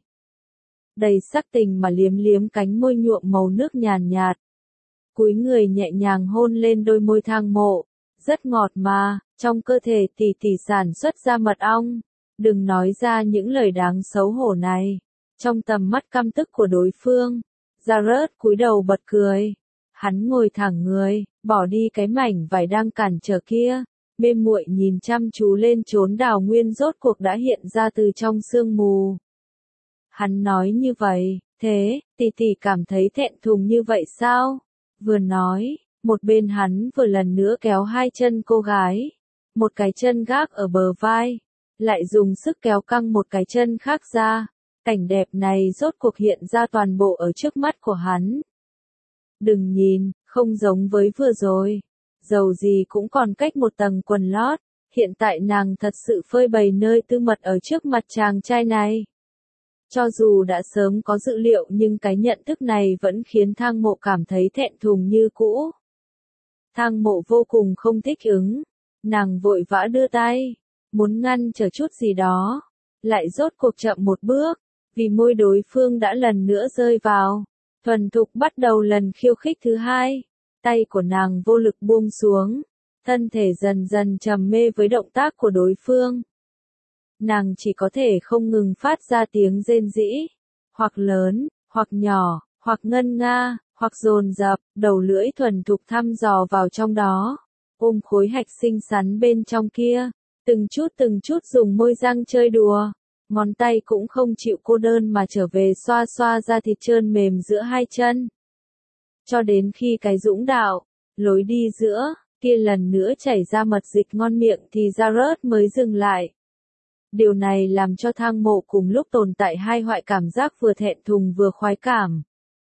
Đầy sắc tình mà liếm liếm cánh môi nhuộm màu nước nhàn nhạt. Cúi người nhẹ nhàng hôn lên đôi môi Thang Mộ, rất ngọt mà, trong cơ thể tỷ tỷ sản xuất ra mật ong. Đừng nói ra những lời đáng xấu hổ này. Trong tầm mắt căm tức của đối phương, Jared cúi đầu bật cười. Hắn ngồi thẳng người, bỏ đi cái mảnh vải đang cản trở kia, mê muội nhìn chăm chú lên chốn đào nguyên rốt cuộc đã hiện ra từ trong sương mù. Hắn nói như vậy, thế, tỷ tỷ cảm thấy thẹn thùng như vậy sao? Vừa nói, một bên hắn vừa lần nữa kéo hai chân cô gái, một cái chân gác ở bờ vai, lại dùng sức kéo căng một cái chân khác ra. Cảnh đẹp này rốt cuộc hiện ra toàn bộ ở trước mắt của hắn. Đừng nhìn, không giống với vừa rồi. Dầu gì cũng còn cách một tầng quần lót. Hiện tại nàng thật sự phơi bày nơi tư mật ở trước mặt chàng trai này. Cho dù đã sớm có dự liệu nhưng cái nhận thức này vẫn khiến Thang Mộ cảm thấy thẹn thùng như cũ. Thang Mộ vô cùng không thích ứng. Nàng vội vã đưa tay, muốn ngăn trở chút gì đó. Lại rốt cuộc chậm một bước, vì môi đối phương đã lần nữa rơi vào. Thuần thục bắt đầu lần khiêu khích thứ hai. Tay của nàng vô lực buông xuống. Thân thể dần dần trầm mê với động tác của đối phương. Nàng chỉ có thể không ngừng phát ra tiếng rên rỉ. Hoặc lớn, hoặc nhỏ, hoặc ngân nga, hoặc dồn dập, đầu lưỡi thuần thục thăm dò vào trong đó. Ôm khối hạch xinh xắn bên trong kia. Từng chút dùng môi răng chơi đùa. Ngón tay cũng không chịu cô đơn mà trở về xoa xoa ra thịt trơn mềm giữa hai chân. Cho đến khi cái dũng đạo, lối đi giữa, kia lần nữa chảy ra mật dịch ngon miệng thì Jared mới dừng lại. Điều này làm cho Thang Mộ cùng lúc tồn tại hai loại cảm giác vừa thẹn thùng vừa khoái cảm.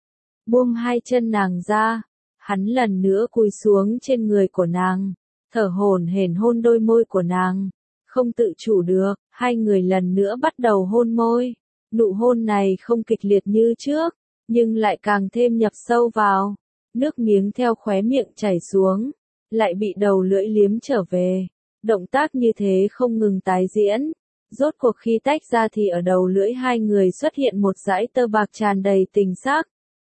Buông hai chân nàng ra, hắn lần nữa cúi xuống trên người của nàng, thở hổn hển hôn đôi môi của nàng. Không tự chủ được, hai người lần nữa bắt đầu hôn môi. Nụ hôn này không kịch liệt như trước, nhưng lại càng thêm nhập sâu vào. Nước miếng theo khóe miệng chảy xuống, lại bị đầu lưỡi liếm trở về. Động tác như thế không ngừng tái diễn. Rốt cuộc khi tách ra thì ở đầu lưỡi hai người xuất hiện một dải tơ bạc tràn đầy tình sắc.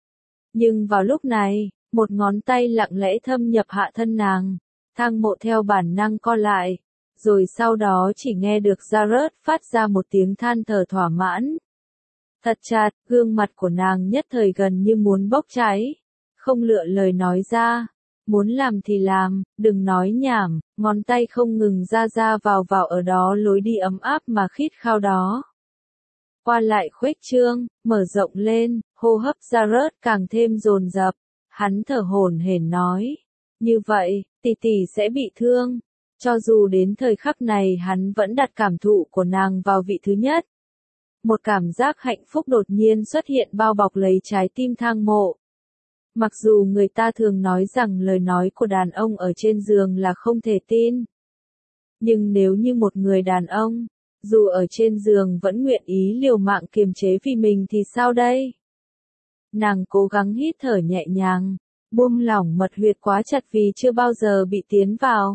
Nhưng vào lúc này, một ngón tay lặng lẽ thâm nhập hạ thân nàng. Thang Mộ theo bản năng co lại. Rồi sau đó chỉ nghe được Jared phát ra một tiếng than thở thỏa mãn. Thật chặt, gương mặt của nàng nhất thời gần như muốn bốc cháy. Không lựa lời nói ra. Muốn làm thì làm, đừng nói nhảm, ngón tay không ngừng ra vào ở đó lối đi ấm áp mà khít khao đó. Qua lại khuếch trương, mở rộng lên, hô hấp Jared càng thêm dồn dập. Hắn thở hổn hển nói. Như vậy, tỷ tỷ sẽ bị thương. Cho dù đến thời khắc này hắn vẫn đặt cảm thụ của nàng vào vị thứ nhất. Một cảm giác hạnh phúc đột nhiên xuất hiện bao bọc lấy trái tim Thang Mộ. Mặc dù người ta thường nói rằng lời nói của đàn ông ở trên giường là không thể tin. Nhưng nếu như một người đàn ông, dù ở trên giường vẫn nguyện ý liều mạng kiềm chế vì mình thì sao đây? Nàng cố gắng hít thở nhẹ nhàng, buông lỏng mật huyệt quá chặt vì chưa bao giờ bị tiến vào.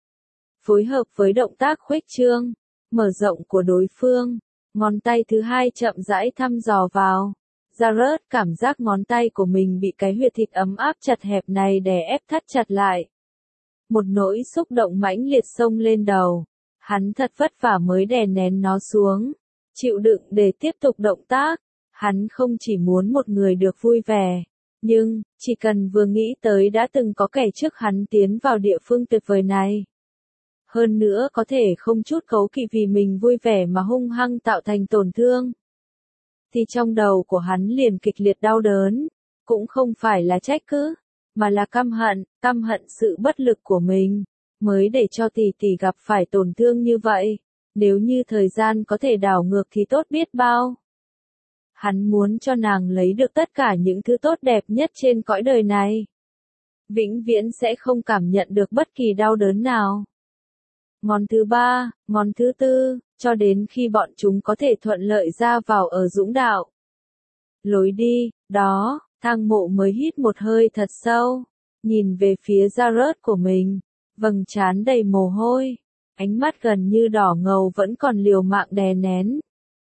Phối hợp với động tác khuếch trương, mở rộng của đối phương, ngón tay thứ hai chậm rãi thăm dò vào. Jared cảm giác ngón tay của mình bị cái huyệt thịt ấm áp chặt hẹp này đè ép thắt chặt lại. Một nỗi xúc động mãnh liệt xông lên đầu. Hắn thật vất vả mới đè nén nó xuống, chịu đựng để tiếp tục động tác. Hắn không chỉ muốn một người được vui vẻ, nhưng, chỉ cần vừa nghĩ tới đã từng có kẻ trước hắn tiến vào địa phương tuyệt vời này. hơn nữa có thể không chút cấu kỵ vì mình vui vẻ mà hung hăng tạo thành tổn thương. Thì trong đầu của hắn liền kịch liệt đau đớn, cũng không phải là trách cứ, mà là căm hận sự bất lực của mình, mới để cho tỷ tỷ gặp phải tổn thương như vậy. Nếu như thời gian có thể đảo ngược thì tốt biết bao. Hắn muốn cho nàng lấy được tất cả những thứ tốt đẹp nhất trên cõi đời này. Vĩnh viễn sẽ không cảm nhận được bất kỳ đau đớn nào. Ngón thứ ba, ngón thứ tư, cho đến khi bọn chúng có thể thuận lợi ra vào ở dũng đạo. Lối đi, đó, Thang Mộ mới hít một hơi thật sâu, nhìn về phía Jared của mình, vầng trán đầy mồ hôi, ánh mắt gần như đỏ ngầu vẫn còn liều mạng đè nén.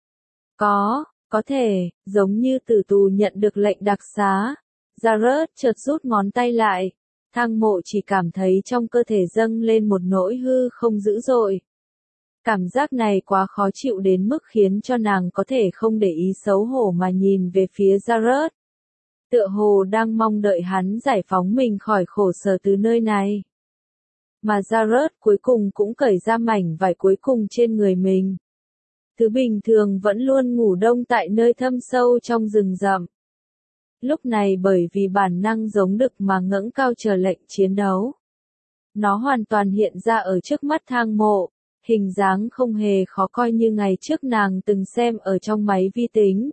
Có thể, giống như tử tù nhận được lệnh đặc xá, Jared chợt rút ngón tay lại, Thang Mộ chỉ cảm thấy trong cơ thể dâng lên một nỗi hư không dữ dội. Cảm giác này quá khó chịu đến mức khiến cho nàng có thể không để ý xấu hổ mà nhìn về phía Jared. Tựa hồ đang mong đợi hắn giải phóng mình khỏi khổ sở từ nơi này. Mà Jared cuối cùng cũng cởi ra mảnh vải cuối cùng trên người mình. Thứ bình thường vẫn luôn ngủ đông tại nơi thâm sâu trong rừng rậm. Lúc này bởi vì bản năng giống đực mà ngẩng cao chờ lệnh chiến đấu. Nó hoàn toàn hiện ra ở trước mắt Thang Mộ, hình dáng không hề khó coi như ngày trước nàng từng xem ở trong máy vi tính.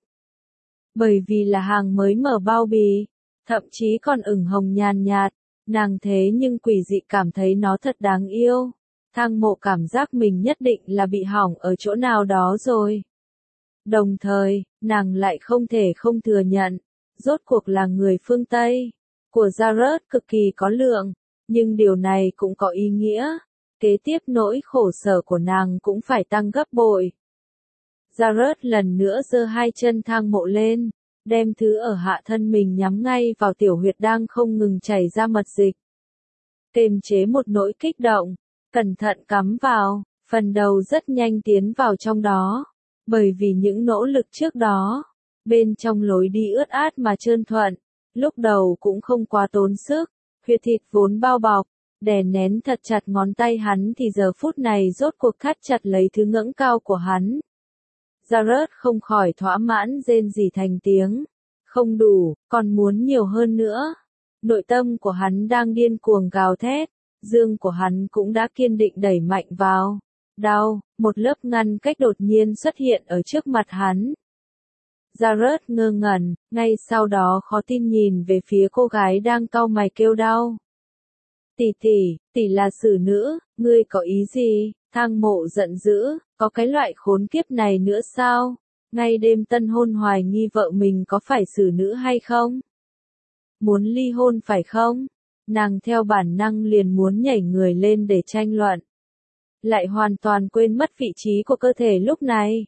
Bởi vì là hàng mới mở bao bì, thậm chí còn ửng hồng nhàn nhạt, nàng thế nhưng quỷ dị cảm thấy nó thật đáng yêu. Thang Mộ cảm giác mình nhất định là bị hỏng ở chỗ nào đó rồi. Đồng thời, nàng lại không thể không thừa nhận, rốt cuộc là người phương Tây, của Jared cực kỳ có lượng, nhưng điều này cũng có ý nghĩa, kế tiếp nỗi khổ sở của nàng cũng phải tăng gấp bội. Jared lần nữa giơ hai chân Thang Mộ lên, đem thứ ở hạ thân mình nhắm ngay vào tiểu huyệt đang không ngừng chảy ra mật dịch. Kiềm chế một nỗi kích động, cẩn thận cắm vào, phần đầu rất nhanh tiến vào trong đó, bởi vì những nỗ lực trước đó, bên trong lối đi ướt át mà trơn thuận, lúc đầu cũng không quá tốn sức, huyệt thịt vốn bao bọc, đè nén thật chặt ngón tay hắn thì giờ phút này rốt cuộc thắt chặt lấy thứ ngưỡng cao của hắn. Jared không khỏi thỏa mãn rên rỉ thành tiếng, không đủ, còn muốn nhiều hơn nữa. Nội tâm của hắn đang điên cuồng gào thét, dương của hắn cũng đã kiên định đẩy mạnh vào. Đau, một lớp ngăn cách đột nhiên xuất hiện ở trước mặt hắn. Jared ngơ ngẩn, ngay sau đó khó tin nhìn về phía cô gái đang cau mày kêu đau. Tỷ là xử nữ, ngươi có ý gì? Thang Mộ giận dữ, có cái loại khốn kiếp này nữa sao? Ngay đêm tân hôn hoài nghi vợ mình có phải xử nữ hay không? Muốn ly hôn phải không? Nàng theo bản năng liền muốn nhảy người lên để tranh luận. Lại hoàn toàn quên mất vị trí của cơ thể lúc này.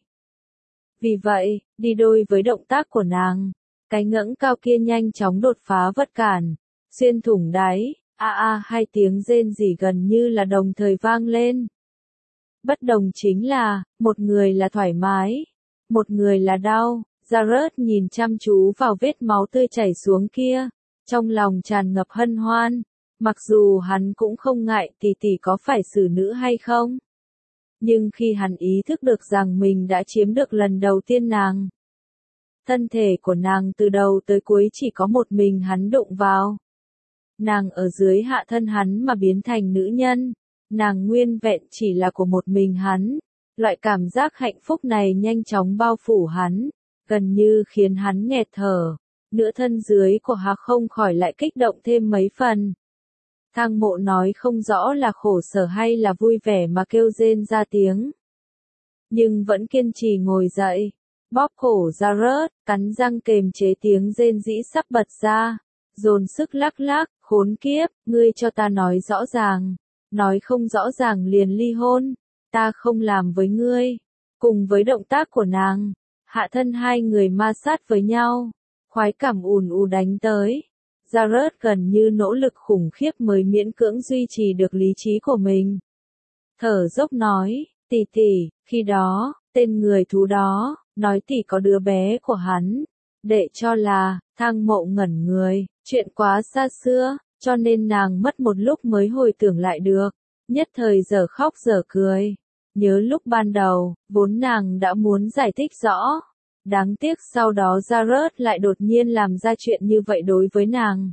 Vì vậy, đi đôi với động tác của nàng, cái ngẩng cao kia nhanh chóng đột phá vật cản, xuyên thủng đáy, hai tiếng rên rỉ gần như là đồng thời vang lên. Bất đồng chính là, một người là thoải mái, một người là đau. Jared nhìn chăm chú vào vết máu tươi chảy xuống kia, trong lòng tràn ngập hân hoan, mặc dù hắn cũng không ngại tỷ có phải xử nữ hay không. Nhưng khi hắn ý thức được rằng mình đã chiếm được lần đầu tiên nàng, thân thể của nàng từ đầu tới cuối chỉ có một mình hắn đụng vào. Nàng ở dưới hạ thân hắn mà biến thành nữ nhân, nàng nguyên vẹn chỉ là của một mình hắn. Loại cảm giác hạnh phúc này nhanh chóng bao phủ hắn, gần như khiến hắn nghẹt thở. Nửa thân dưới của hắn không khỏi lại kích động thêm mấy phần. Thang Mộ nói không rõ là khổ sở hay là vui vẻ mà kêu rên ra tiếng. Nhưng vẫn kiên trì ngồi dậy, bóp cổ Jared, cắn răng kềm chế tiếng rên rỉ sắp bật ra, dồn sức lắc lắc, khốn kiếp, ngươi cho ta nói rõ ràng, nói không rõ ràng liền ly hôn, ta không làm với ngươi. Cùng với động tác của nàng, hạ thân hai người ma sát với nhau, khoái cảm ùn ù đánh tới. Jared gần như nỗ lực khủng khiếp mới miễn cưỡng duy trì được lý trí của mình. Thở dốc nói, tỷ, khi đó, tên người thú đó, nói tỷ có đứa bé của hắn. Để cho là, Thang Mộ ngẩn người, chuyện quá xa xưa, cho nên nàng mất một lúc mới hồi tưởng lại được. nhất thời dở khóc dở cười. Nhớ lúc ban đầu, vốn nàng đã muốn giải thích rõ. Đáng tiếc sau đó Jared lại đột nhiên làm ra chuyện như vậy đối với nàng.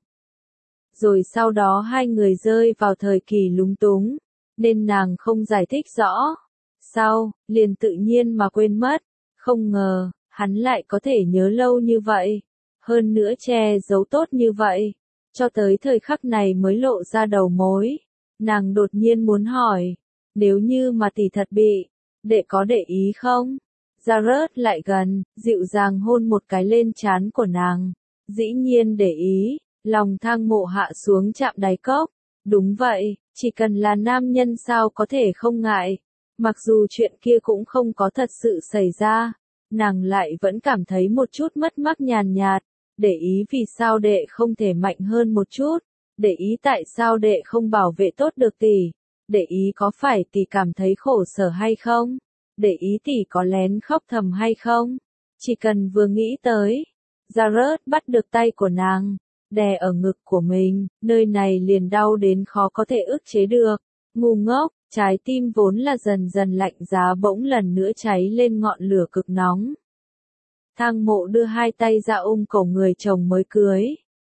Rồi sau đó hai người rơi vào thời kỳ lúng túng, nên nàng không giải thích rõ. Sau, liền tự nhiên mà quên mất. Không ngờ, hắn lại có thể nhớ lâu như vậy. Hơn nữa che giấu tốt như vậy. Cho tới thời khắc này mới lộ ra đầu mối. Nàng đột nhiên muốn hỏi, nếu như mà tỷ thật bị, đệ có để ý không? Jared lại gần, dịu dàng hôn một cái lên trán của nàng. Dĩ nhiên để ý, lòng Thang Mộ hạ xuống chạm đáy cốc. Đúng vậy, chỉ cần là nam nhân sao có thể không ngại. Mặc dù chuyện kia cũng không có thật sự xảy ra, nàng lại vẫn cảm thấy một chút mất mát nhàn nhạt. Để ý vì sao đệ không thể mạnh hơn một chút. Để ý tại sao đệ không bảo vệ tốt được tỷ. Để ý có phải tỷ cảm thấy khổ sở hay không? Để ý tỷ có lén khóc thầm hay không? Chỉ cần vừa nghĩ tới, Jared bắt được tay của nàng, đè ở ngực của mình, nơi này liền đau đến khó có thể ức chế được. Ngu ngốc, trái tim vốn là dần dần lạnh giá bỗng lần nữa cháy lên ngọn lửa cực nóng. Thang Mộ đưa hai tay ra ôm cổ người chồng mới cưới.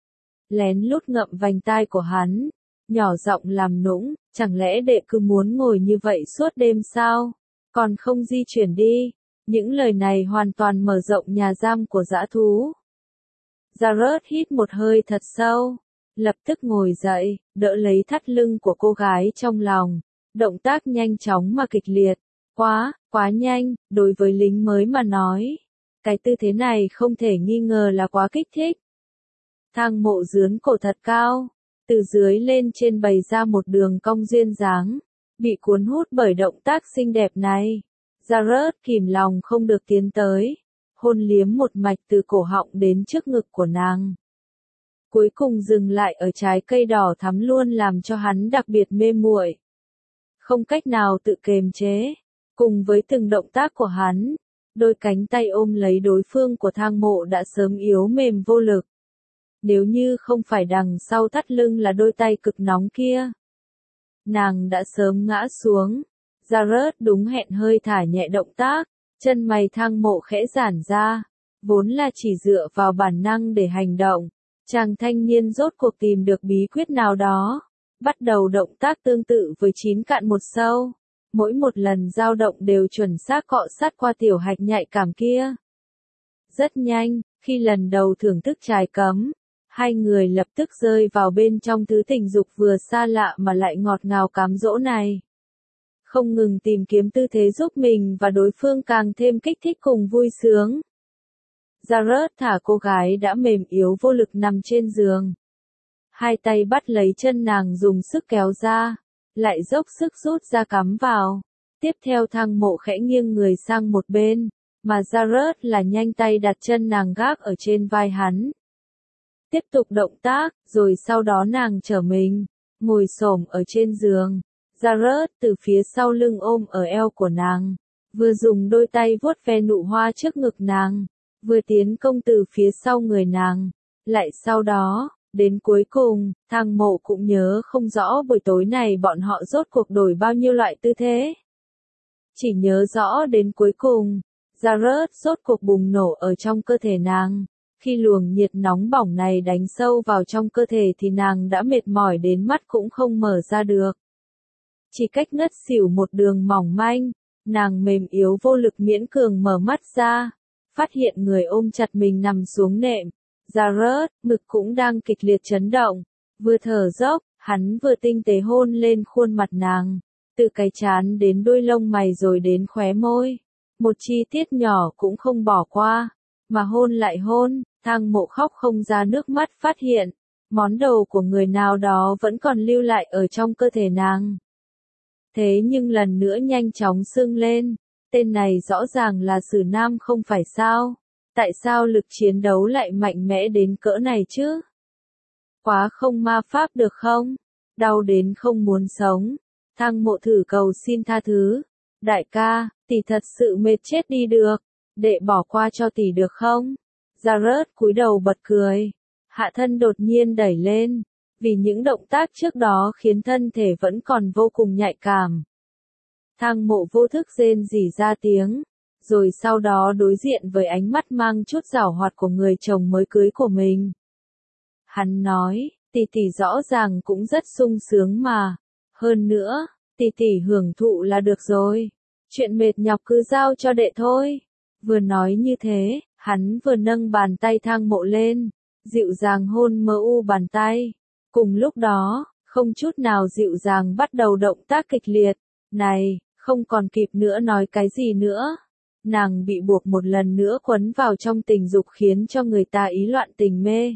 Lén lút ngậm vành tai của hắn, nhỏ giọng làm nũng, chẳng lẽ đệ cứ muốn ngồi như vậy suốt đêm sao? Còn không di chuyển đi. Những lời này hoàn toàn mở rộng nhà giam của dã thú. Jared hít một hơi thật sâu, lập tức ngồi dậy, đỡ lấy thắt lưng của cô gái trong lòng. Động tác nhanh chóng mà kịch liệt. Quá nhanh, đối với lính mới mà nói. Cái tư thế này không thể nghi ngờ là quá kích thích. Thang Mộ dướn cổ thật cao, từ dưới lên trên bày ra một đường cong duyên dáng, bị cuốn hút bởi động tác xinh đẹp này. Jared kìm lòng không được tiến tới, hôn liếm một mạch từ cổ họng đến trước ngực của nàng. Cuối cùng dừng lại ở trái cây đỏ thắm luôn làm cho hắn đặc biệt mê muội. Không cách nào tự kiềm chế, cùng với từng động tác của hắn, đôi cánh tay ôm lấy đối phương của Thang Mộ đã sớm yếu mềm vô lực. Nếu như không phải đằng sau thắt lưng là đôi tay cực nóng kia, nàng đã sớm ngã xuống. Jared đúng hẹn hơi thả nhẹ động tác, chân mày Thang Mộ khẽ giãn ra, vốn là chỉ dựa vào bản năng để hành động. Chàng thanh niên rốt cuộc tìm được bí quyết nào đó, bắt đầu động tác tương tự với 9 cạn một sâu. Mỗi một lần dao động đều chuẩn xác cọ sát qua tiểu hạch nhạy cảm kia. Rất nhanh, khi lần đầu thưởng thức trái cấm, hai người lập tức rơi vào bên trong thứ tình dục vừa xa lạ mà lại ngọt ngào cám dỗ này. Không ngừng tìm kiếm tư thế giúp mình và đối phương càng thêm kích thích cùng vui sướng. Jared thả cô gái đã mềm yếu vô lực nằm trên giường. Hai tay bắt lấy chân nàng dùng sức kéo ra, lại dốc sức rút ra cắm vào. Tiếp theo Thang Mộ khẽ nghiêng người sang một bên, mà Jared là nhanh tay đặt chân nàng gác ở trên vai hắn. Tiếp tục động tác, rồi sau đó nàng trở mình, ngồi xổm ở trên giường. Jared từ phía sau lưng ôm ở eo của nàng, vừa dùng đôi tay vuốt ve nụ hoa trước ngực nàng, vừa tiến công từ phía sau người nàng. Lại sau đó, đến cuối cùng, Thang Mộ cũng nhớ không rõ buổi tối này bọn họ rốt cuộc đổi bao nhiêu loại tư thế. Chỉ nhớ rõ đến cuối cùng, Jared rốt cuộc bùng nổ ở trong cơ thể nàng. Khi luồng nhiệt nóng bỏng này đánh sâu vào trong cơ thể thì nàng đã mệt mỏi đến mắt cũng không mở ra được. Chỉ cách ngất xỉu một đường mỏng manh, nàng mềm yếu vô lực miễn cường mở mắt ra, phát hiện người ôm chặt mình nằm xuống nệm. Jared, ngực cũng đang kịch liệt chấn động, vừa thở dốc, hắn vừa tinh tế hôn lên khuôn mặt nàng, từ cái trán đến đôi lông mày rồi đến khóe môi. Một chi tiết nhỏ cũng không bỏ qua, mà hôn lại hôn. Thang Mộ khóc không ra nước mắt phát hiện, món đồ của người nào đó vẫn còn lưu lại ở trong cơ thể nàng. Thế nhưng lần nữa nhanh chóng sưng lên, tên này rõ ràng là Sử Nam không phải sao? Tại sao lực chiến đấu lại mạnh mẽ đến cỡ này chứ? Quá không ma pháp được không? Đau đến không muốn sống. Thang Mộ thử cầu xin tha thứ. Đại ca, tỷ thật sự mệt chết đi được. Đệ bỏ qua cho tỷ được không? Jared cúi đầu bật cười. Hạ thân đột nhiên đẩy lên. vì những động tác trước đó khiến thân thể vẫn còn vô cùng nhạy cảm. Thang Mộ vô thức rên rỉ ra tiếng, rồi sau đó đối diện với ánh mắt mang chút giảo hoạt của người chồng mới cưới của mình. Hắn nói, tỷ tỷ rõ ràng cũng rất sung sướng mà. Hơn nữa, tỷ tỷ hưởng thụ là được rồi. Chuyện mệt nhọc cứ giao cho đệ thôi. Vừa nói như thế, hắn vừa nâng bàn tay Thang Mộ lên, dịu dàng hôn mờ u bàn tay. Cùng lúc đó, không chút nào dịu dàng bắt đầu động tác kịch liệt. Này, không còn kịp nữa nói cái gì nữa. Nàng bị buộc một lần nữa quấn vào trong tình dục khiến cho người ta ý loạn tình mê.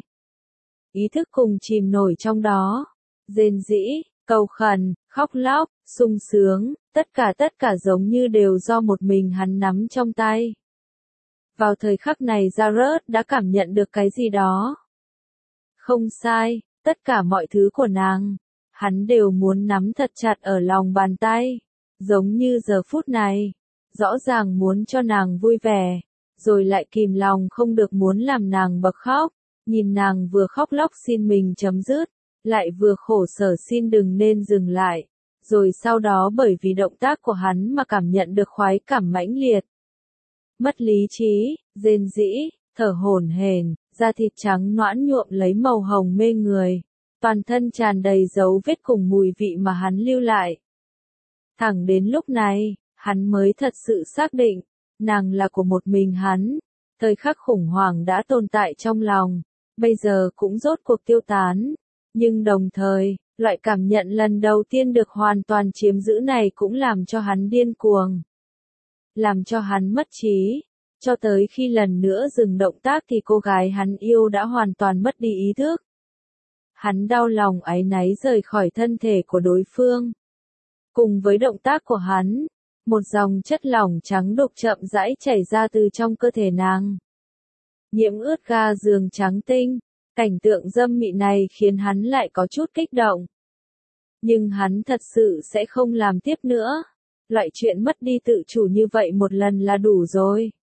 Ý thức cùng chìm nổi trong đó. Rên rỉ, cầu khẩn, khóc lóc, sung sướng, tất cả giống như đều do một mình hắn nắm trong tay. Vào thời khắc này Jared đã cảm nhận được cái gì đó. Không sai, tất cả mọi thứ của nàng, hắn đều muốn nắm thật chặt ở lòng bàn tay. Giống như giờ phút này, rõ ràng muốn cho nàng vui vẻ, rồi lại kìm lòng không được muốn làm nàng bật khóc, nhìn nàng vừa khóc lóc xin mình chấm dứt, lại vừa khổ sở xin đừng nên dừng lại, rồi sau đó bởi vì động tác của hắn mà cảm nhận được khoái cảm mãnh liệt. Mất lý trí, rên rỉ, thở hổn hển, da thịt trắng nõn nhuộm lấy màu hồng mê người, toàn thân tràn đầy dấu vết cùng mùi vị mà hắn lưu lại. Thẳng đến lúc này, hắn mới thật sự xác định, nàng là của một mình hắn. Thời khắc khủng hoảng đã tồn tại trong lòng, bây giờ cũng rốt cuộc tiêu tán. Nhưng đồng thời, loại cảm nhận lần đầu tiên được hoàn toàn chiếm giữ này cũng làm cho hắn điên cuồng. Làm cho hắn mất trí. Cho tới khi lần nữa dừng động tác thì cô gái hắn yêu đã hoàn toàn mất đi ý thức. Hắn đau lòng áy náy rời khỏi thân thể của đối phương. Cùng với động tác của hắn, một dòng chất lỏng trắng đục chậm rãi chảy ra từ trong cơ thể nàng. Nhiễm ướt ga giường trắng tinh, cảnh tượng dâm mị này khiến hắn lại có chút kích động. Nhưng hắn thật sự sẽ không làm tiếp nữa. Loại chuyện mất đi tự chủ như vậy một lần là đủ rồi.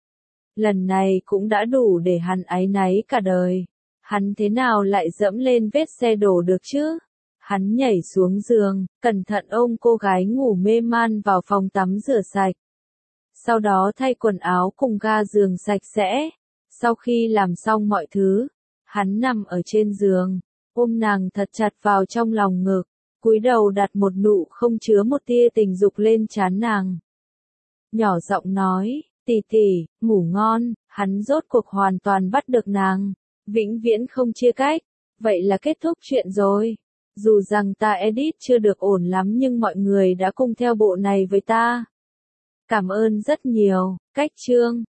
Lần này cũng đã đủ để hắn áy náy cả đời. Hắn thế nào lại dẫm lên vết xe đổ được chứ? Hắn nhảy xuống giường, cẩn thận ôm cô gái ngủ mê man vào phòng tắm rửa sạch. Sau đó thay quần áo cùng ga giường sạch sẽ. Sau khi làm xong mọi thứ, hắn nằm ở trên giường, ôm nàng thật chặt vào trong lòng ngực, cúi đầu đặt một nụ không chứa một tia tình dục lên trán nàng. Nhỏ giọng nói, tỷ tỷ, ngủ ngon, hắn rốt cuộc hoàn toàn bắt được nàng, vĩnh viễn không chia cách, vậy là kết thúc chuyện rồi. Dù rằng ta edit chưa được ổn lắm nhưng mọi người đã cùng theo bộ này với ta. Cảm ơn rất nhiều, cách chương.